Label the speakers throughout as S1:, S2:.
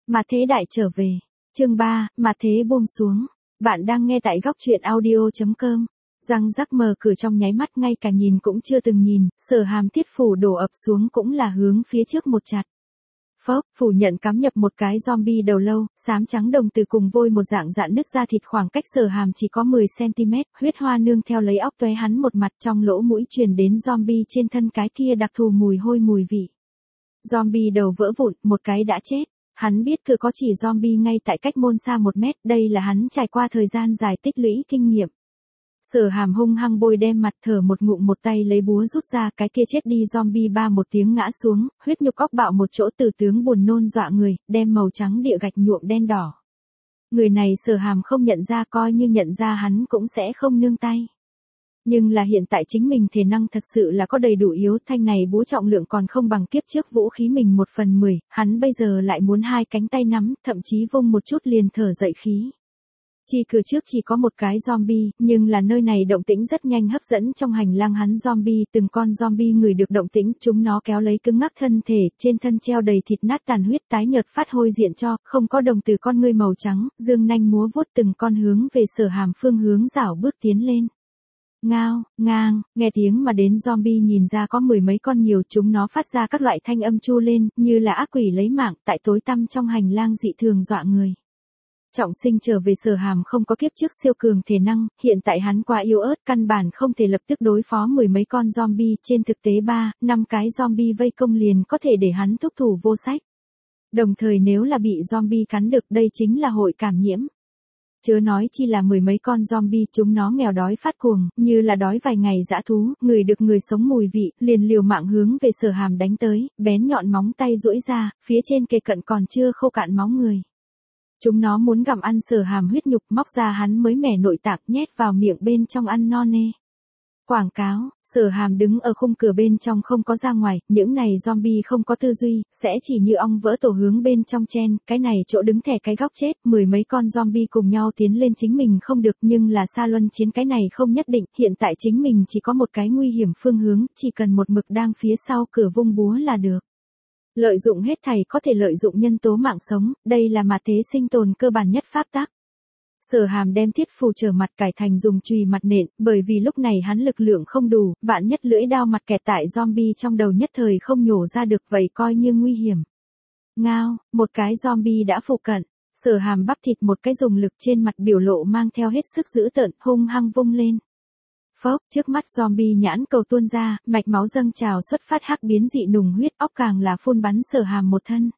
S1: Mà thế đại trở về. Chương 3, mà thế buông xuống. Bạn đang nghe tại góc truyện audio.com. Răng rắc mở cửa trong nháy mắt, ngay cả nhìn cũng chưa từng nhìn, Sở Hàm Thiết phủ đổ ập xuống cũng là hướng phía trước một chặt. Phốc, phủ nhận cắm nhập một cái zombie đầu lâu, xám trắng đồng từ cùng vôi một dạng dạn nứt ra thịt, khoảng cách Sở Hàm chỉ có 10cm, huyết hoa nương theo lấy óc tóe hắn một mặt, trong lỗ mũi truyền đến zombie trên thân cái kia đặc thù mùi hôi mùi vị. Zombie đầu vỡ vụn, một cái đã chết. Hắn biết cứ có chỉ zombie ngay tại cách môn xa 1 mét, đây là hắn trải qua thời gian dài tích lũy kinh nghiệm. Sở Hàm hung hăng bôi đem mặt, thở một ngụm, một tay lấy búa rút ra, cái kia chết đi zombie ba một tiếng ngã xuống, huyết nhục óc bạo một chỗ, từ tướng buồn nôn dọa người, đem màu trắng địa gạch nhuộm đen đỏ. Người này Sở Hàm không nhận ra, coi như nhận ra hắn cũng sẽ không nương tay. Nhưng là hiện tại chính mình thể năng thật sự là có đầy đủ yếu, thanh này búa trọng lượng còn không bằng kiếp trước vũ khí mình 1/10, hắn bây giờ lại muốn 2 cánh tay nắm, thậm chí vung một chút liền thở dậy khí. Chi cửa trước chỉ có một cái zombie, nhưng là nơi này động tĩnh rất nhanh hấp dẫn trong hành lang hắn zombie, từng con zombie ngửi được động tĩnh, chúng nó kéo lấy cứng ngắc thân thể, trên thân treo đầy thịt nát tàn huyết, tái nhợt phát hôi diện cho, không có đồng từ con ngươi màu trắng, dương nanh múa vuốt, từng con hướng về Sở Hàm phương hướng rảo bước tiến lên. Ngao, ngang, nghe tiếng mà đến zombie nhìn ra có 10 mấy con nhiều, chúng nó phát ra các loại thanh âm chu lên, như là ác quỷ lấy mạng, tại tối tăm trong hành lang dị thường dọa người. Trọng sinh trở về Sở Hàm không có kiếp trước siêu cường thể năng, hiện tại hắn quá yếu ớt, căn bản không thể lập tức đối phó 10 mấy con zombie, trên thực tế 3-5 cái zombie vây công liền có thể để hắn thúc thủ vô sách. Đồng thời nếu là bị zombie cắn được, đây chính là hội cảm nhiễm. Chớ nói chi là 10 mấy con zombie, chúng nó nghèo đói phát cuồng, như là đói vài ngày dã thú, ngửi được người sống mùi vị, liền liều mạng hướng về Sở Hàm đánh tới, bén nhọn móng tay duỗi ra, phía trên kề cận còn chưa khô cạn máu người. Chúng nó muốn gặm ăn Sở Hàm huyết nhục, móc ra hắn mới mẻ nội tạng, nhét vào miệng bên trong ăn no nê. Quảng cáo, Sở Hàm đứng ở khung cửa bên trong không có ra ngoài, những này zombie không có tư duy, sẽ chỉ như ong vỡ tổ hướng bên trong chen, cái này chỗ đứng thẻ cái góc chết, 10 mấy con zombie cùng nhau tiến lên chính mình không được, nhưng là xa luân chiến cái này không nhất định, hiện tại chính mình chỉ có một cái nguy hiểm phương hướng, chỉ cần một mực đang phía sau cửa vung búa là được. Lợi dụng hết thảy có thể lợi dụng nhân tố mạng sống, đây là mà thế sinh tồn cơ bản nhất pháp tắc. Sở Hàm đem thiết phù trở mặt cải thành dùng chùy mặt nện, bởi vì lúc này hắn lực lượng không đủ, vạn nhất lưỡi đao mặt kẹt tại zombie trong đầu nhất thời không nhổ ra được, vậy coi như nguy hiểm. Ngao, một cái zombie đã phụ cận, Sở Hàm bắp thịt một cái dùng lực, trên mặt biểu lộ mang theo hết sức dữ tợn, hung hăng vung lên. Phốc, trước mắt zombie nhãn cầu tuôn ra, mạch máu dâng trào xuất phát hắc biến dị nùng huyết, óc càng là phun bắn Sở Hàm một thân.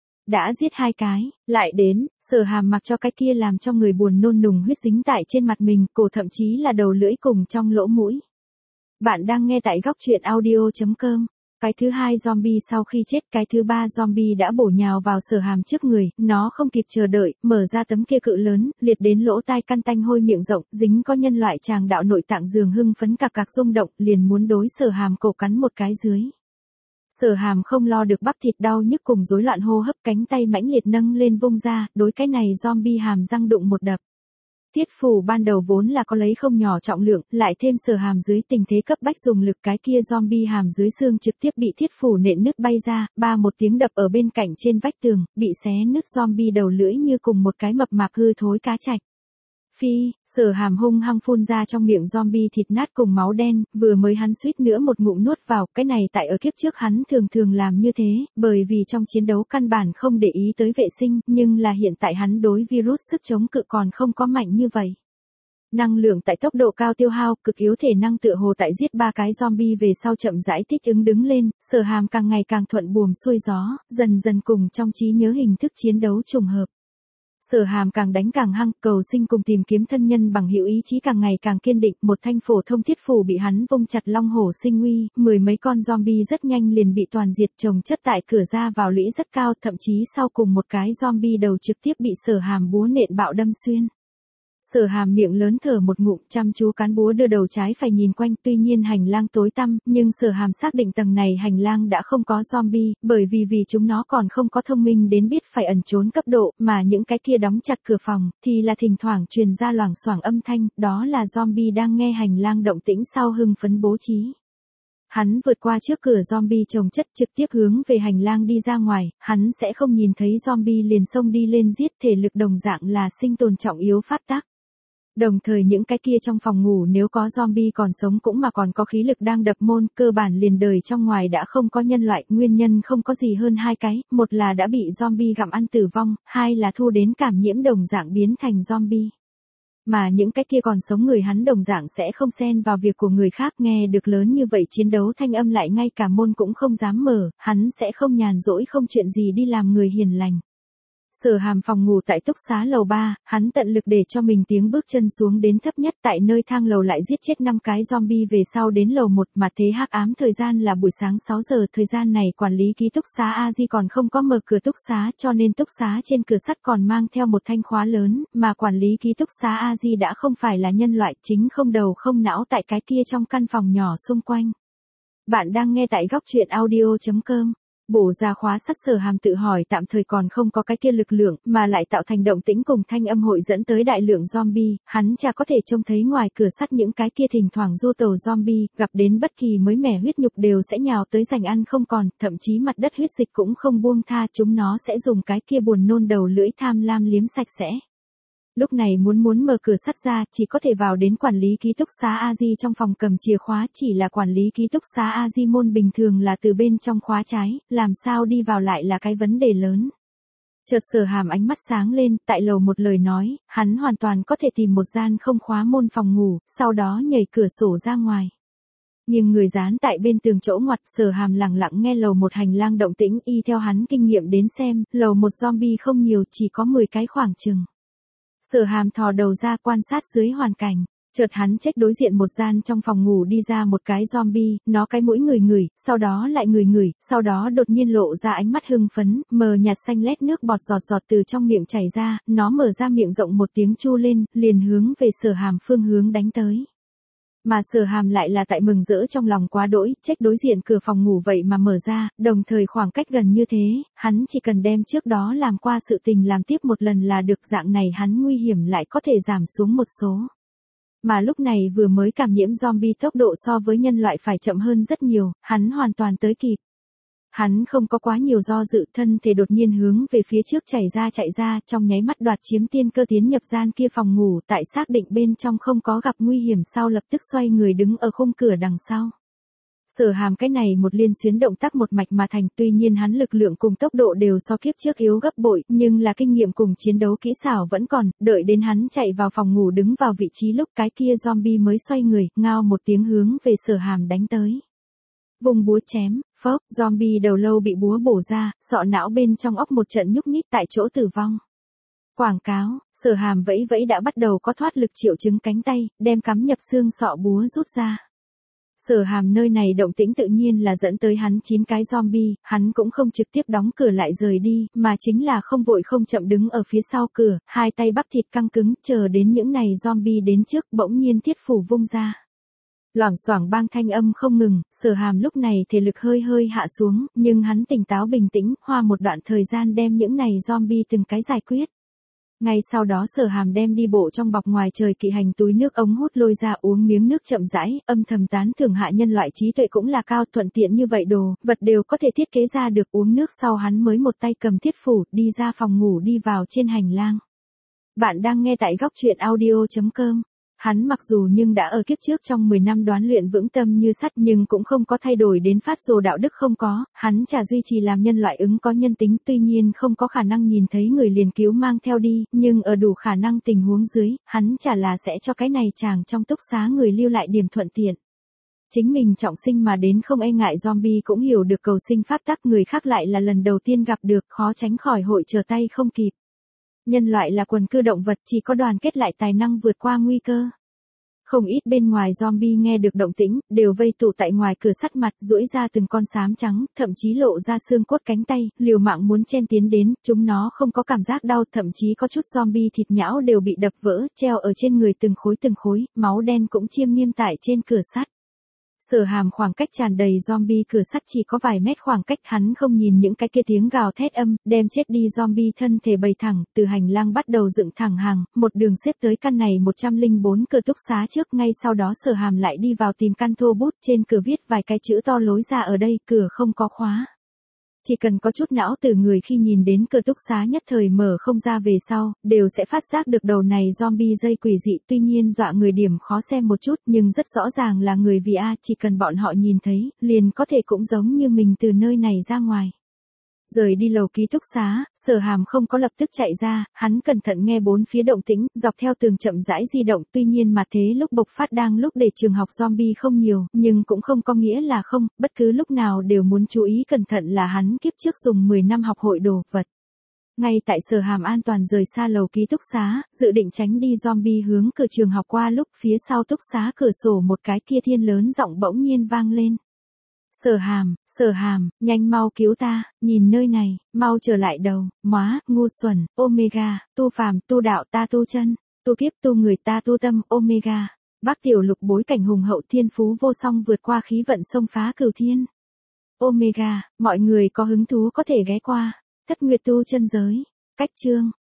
S1: Đã giết 2 cái, lại đến, Sở Hàm mặc cho cái kia làm cho người buồn nôn nùng huyết dính tại trên mặt mình, cổ thậm chí là đầu lưỡi cùng trong lỗ mũi. Bạn đang nghe tại góc truyện audio.com. Cái thứ 2 zombie sau khi chết, cái thứ 3 zombie đã bổ nhào vào Sở Hàm trước người, nó không kịp chờ đợi, mở ra tấm kia cự lớn, liệt đến lỗ tai căn tanh hôi miệng rộng, dính có nhân loại tràng đạo nội tạng dường hưng phấn cạc cạc rung động, liền muốn đối Sở Hàm cổ cắn một cái dưới. Sở Hàm không lo được bắp thịt đau nhức cùng rối loạn hô hấp, cánh tay mãnh liệt nâng lên vung ra, đối cái này zombie hàm răng đụng một đập. Thiết phù ban đầu vốn là có lấy không nhỏ trọng lượng, lại thêm Sở Hàm dưới tình thế cấp bách dùng lực, cái kia zombie hàm dưới xương trực tiếp bị thiết phù nện nứt bay ra, một tiếng đập ở bên cạnh trên vách tường, bị xé nứt, zombie đầu lưỡi như cùng một cái mập mạp hư thối cá trạch. Phi, Sở Hàm hung hăng phun ra trong miệng zombie thịt nát cùng máu đen, vừa mới hắn suýt nữa một ngụm nuốt vào, cái này tại ở kiếp trước hắn thường làm như thế, bởi vì trong chiến đấu căn bản không để ý tới vệ sinh, nhưng là hiện tại hắn đối virus sức chống cự còn không có mạnh như vậy. Năng lượng tại tốc độ cao tiêu hao, cực yếu thể năng tựa hồ tại giết 3 cái zombie về sau chậm rãi thích ứng đứng lên, Sở Hàm càng ngày càng thuận buồm xuôi gió, dần dần cùng trong trí nhớ hình thức chiến đấu trùng hợp. Sở Hàm càng đánh càng hăng, cầu sinh cùng tìm kiếm thân nhân bằng hữu ý chí càng ngày càng kiên định, một thanh phổ thông thiết phù bị hắn vung chặt long hổ sinh uy, 10 mấy con zombie rất nhanh liền bị toàn diệt, chồng chất tại cửa ra vào lũy rất cao, thậm chí sau cùng một cái zombie đầu trực tiếp bị Sở Hàm búa nện bạo đâm xuyên. Sở Hàm miệng lớn thở một ngụm, chăm chú cán búa đưa đầu trái phải nhìn quanh, tuy nhiên hành lang tối tăm, nhưng Sở Hàm xác định tầng này hành lang đã không có zombie, bởi vì chúng nó còn không có thông minh đến biết phải ẩn trốn cấp độ, mà những cái kia đóng chặt cửa phòng, thì là thỉnh thoảng truyền ra loảng xoảng âm thanh, đó là zombie đang nghe hành lang động tĩnh sau hưng phấn bố trí. Hắn vượt qua trước cửa zombie chồng chất trực tiếp hướng về hành lang đi ra ngoài, hắn sẽ không nhìn thấy zombie liền xông đi lên giết, thể lực đồng dạng là sinh tồn trọng yếu pháp tắc. Đồng thời những cái kia trong phòng ngủ nếu có zombie còn sống cũng mà còn có khí lực đang đập môn, cơ bản liền đời trong ngoài đã không có nhân loại, nguyên nhân không có gì hơn hai cái, một là đã bị zombie gặm ăn tử vong, hai là thu đến cảm nhiễm đồng dạng biến thành zombie. Mà những cái kia còn sống người hắn đồng dạng sẽ không xen vào việc của người khác, nghe được lớn như vậy chiến đấu thanh âm lại ngay cả môn cũng không dám mở, hắn sẽ không nhàn rỗi không chuyện gì đi làm người hiền lành. Sở Hàm phòng ngủ tại túc xá lầu 3, hắn tận lực để cho mình tiếng bước chân xuống đến thấp nhất, tại nơi thang lầu lại giết chết 5 cái zombie về sau đến lầu 1 mà thế hắc ám thời gian là buổi sáng 6 giờ, thời gian này quản lý ký túc xá A-di còn không có mở cửa túc xá cho nên túc xá trên cửa sắt còn mang theo một thanh khóa lớn, mà quản lý ký túc xá A-di đã không phải là nhân loại chính không đầu không não tại cái kia trong căn phòng nhỏ xung quanh. Bạn đang nghe tại góc truyện audio.com. Bổ ra khóa sắt, Sở Hàm tự hỏi tạm thời còn không có cái kia lực lượng, mà lại tạo thành động tĩnh cùng thanh âm hội dẫn tới đại lượng zombie, hắn chả có thể trông thấy ngoài cửa sắt những cái kia thỉnh thoảng du tàu zombie, gặp đến bất kỳ mới mẻ huyết nhục đều sẽ nhào tới giành ăn không còn, thậm chí mặt đất huyết dịch cũng không buông tha, chúng nó sẽ dùng cái kia buồn nôn đầu lưỡi tham lam liếm sạch sẽ. Lúc này muốn mở cửa sắt ra, chỉ có thể vào đến quản lý ký túc xá A-di trong phòng cầm chìa khóa, chỉ là quản lý ký túc xá A-di môn bình thường là từ bên trong khóa trái, làm sao đi vào lại là cái vấn đề lớn. Chợt Sở Hàm ánh mắt sáng lên, tại lầu một lời nói, hắn hoàn toàn có thể tìm một gian không khóa môn phòng ngủ, sau đó nhảy cửa sổ ra ngoài. Nhưng người dán tại bên tường chỗ ngoặt, Sở Hàm lặng lặng nghe lầu một hành lang động tĩnh, y theo hắn kinh nghiệm đến xem, lầu một zombie không nhiều, chỉ có 10 cái khoảng chừng. Sở Hàm thò đầu ra quan sát dưới hoàn cảnh, chợt hắn check đối diện một gian trong phòng ngủ đi ra một cái zombie, nó cái mũi ngửi, sau đó lại ngửi, sau đó đột nhiên lộ ra ánh mắt hưng phấn, mờ nhạt xanh lét nước bọt giọt từ trong miệng chảy ra, nó mở ra miệng rộng một tiếng chu lên, liền hướng về Sở Hàm phương hướng đánh tới. Mà Sở Hàm lại là tại mừng rỡ trong lòng quá đỗi, check đối diện cửa phòng ngủ vậy mà mở ra, đồng thời khoảng cách gần như thế, hắn chỉ cần đem trước đó làm qua sự tình làm tiếp một lần là được, dạng này hắn nguy hiểm lại có thể giảm xuống một số. Mà lúc này vừa mới cảm nhiễm zombie tốc độ so với nhân loại phải chậm hơn rất nhiều, hắn hoàn toàn tới kịp. Hắn không có quá nhiều do dự, thân thể đột nhiên hướng về phía trước chạy ra, trong nháy mắt đoạt chiếm tiên cơ tiến nhập gian kia phòng ngủ, tại xác định bên trong không có gặp nguy hiểm sau lập tức xoay người đứng ở khung cửa đằng sau. Sở Hàm cái này một liên xuyến động tác một mạch mà thành, tuy nhiên hắn lực lượng cùng tốc độ đều so kiếp trước yếu gấp bội, nhưng là kinh nghiệm cùng chiến đấu kỹ xảo vẫn còn, đợi đến hắn chạy vào phòng ngủ đứng vào vị trí lúc cái kia zombie mới xoay người, ngao một tiếng hướng về Sở Hàm đánh tới. Vùng búa chém, phốc, zombie đầu lâu bị búa bổ ra, sọ não bên trong óc một trận nhúc nhích tại chỗ tử vong. Quảng cáo, Sở Hàm vẫy đã bắt đầu có thoát lực triệu chứng cánh tay, đem cắm nhập xương sọ búa rút ra. Sở Hàm nơi này động tĩnh tự nhiên là dẫn tới hắn 9 cái zombie, hắn cũng không trực tiếp đóng cửa lại rời đi, mà chính là không vội không chậm đứng ở phía sau cửa, hai tay bắp thịt căng cứng, chờ đến những này zombie đến trước, bỗng nhiên thiết phủ vung ra. Loảng xoảng bang thanh âm không ngừng, Sở Hàm lúc này thể lực hơi hạ xuống, nhưng hắn tỉnh táo bình tĩnh, hoa một đoạn thời gian đem những này zombie từng cái giải quyết. Ngay sau đó Sở Hàm đem đi bộ trong bọc ngoài trời kỵ hành túi nước ống hút lôi ra uống miếng nước chậm rãi, âm thầm tán thưởng hạ nhân loại trí tuệ cũng là cao, thuận tiện như vậy đồ, vật đều có thể thiết kế ra được, uống nước sau hắn mới một tay cầm thiết phủ, đi ra phòng ngủ đi vào trên hành lang. Bạn đang nghe tại góc truyện audio.com. Hắn mặc dù nhưng đã ở kiếp trước trong 10 năm đoán luyện vững tâm như sắt nhưng cũng không có thay đổi đến phát rồ đạo đức không có, hắn chả duy trì làm nhân loại ứng có nhân tính, tuy nhiên không có khả năng nhìn thấy người liền cứu mang theo đi, nhưng ở đủ khả năng tình huống dưới, hắn chả là sẽ cho cái này chàng trong túc xá người lưu lại điểm thuận tiện. Chính mình trọng sinh mà đến không e ngại zombie cũng hiểu được cầu sinh pháp tắc, người khác lại là lần đầu tiên gặp được, khó tránh khỏi hội trở tay không kịp. Nhân loại là quần cư động vật, chỉ có đoàn kết lại tài năng vượt qua nguy cơ. Không ít bên ngoài zombie nghe được động tĩnh, đều vây tụ tại ngoài cửa sắt mặt, duỗi ra từng con xám trắng, thậm chí lộ ra xương cốt cánh tay, liều mạng muốn chen tiến đến, chúng nó không có cảm giác đau, thậm chí có chút zombie thịt nhão đều bị đập vỡ, treo ở trên người từng khối, máu đen cũng chiêm nghiêm tại trên cửa sắt. Sở Hàm khoảng cách tràn đầy zombie cửa sắt chỉ có vài mét khoảng cách, hắn không nhìn những cái kia tiếng gào thét âm, đem chết đi zombie thân thể bầy thẳng, từ hành lang bắt đầu dựng thẳng hàng, một đường xếp tới căn này 104 cửa túc xá trước, ngay sau đó Sở Hàm lại đi vào tìm căn thô bút, trên cửa viết vài cái chữ to lối ra ở đây, cửa không có khóa. Chỉ cần có chút não từ người khi nhìn đến cửa túc xá nhất thời mở không ra về sau, đều sẽ phát giác được đầu này zombie dây quỷ dị, tuy nhiên dọa người điểm khó xem một chút nhưng rất rõ ràng là người vì chỉ cần bọn họ nhìn thấy, liền có thể cũng giống như mình từ nơi này ra ngoài. Rời đi lầu ký túc xá, Sở Hàm không có lập tức chạy ra, hắn cẩn thận nghe bốn phía động tĩnh, dọc theo tường chậm rãi di động, tuy nhiên mà thế lúc bộc phát đang lúc để trường học zombie không nhiều, nhưng cũng không có nghĩa là không, bất cứ lúc nào đều muốn chú ý cẩn thận là hắn kiếp trước dùng 10 năm học hội đồ vật. Ngay tại Sở Hàm an toàn rời xa lầu ký túc xá, dự định tránh đi zombie hướng cửa trường học qua lúc phía sau túc xá cửa sổ một cái kia thiên lớn giọng bỗng nhiên vang lên. Sở Hàm, nhanh mau cứu ta, nhìn nơi này, mau trở lại đầu, móa, ngu xuẩn, Omega, tu phàm, tu đạo ta tu chân, tu kiếp tu người ta tu tâm, Omega. Bác Tiểu Lục bối cảnh hùng hậu thiên phú vô song vượt qua khí vận xông phá cửu thiên. Omega, mọi người có hứng thú có thể ghé qua, Thất Nguyệt tu chân giới. Cách chương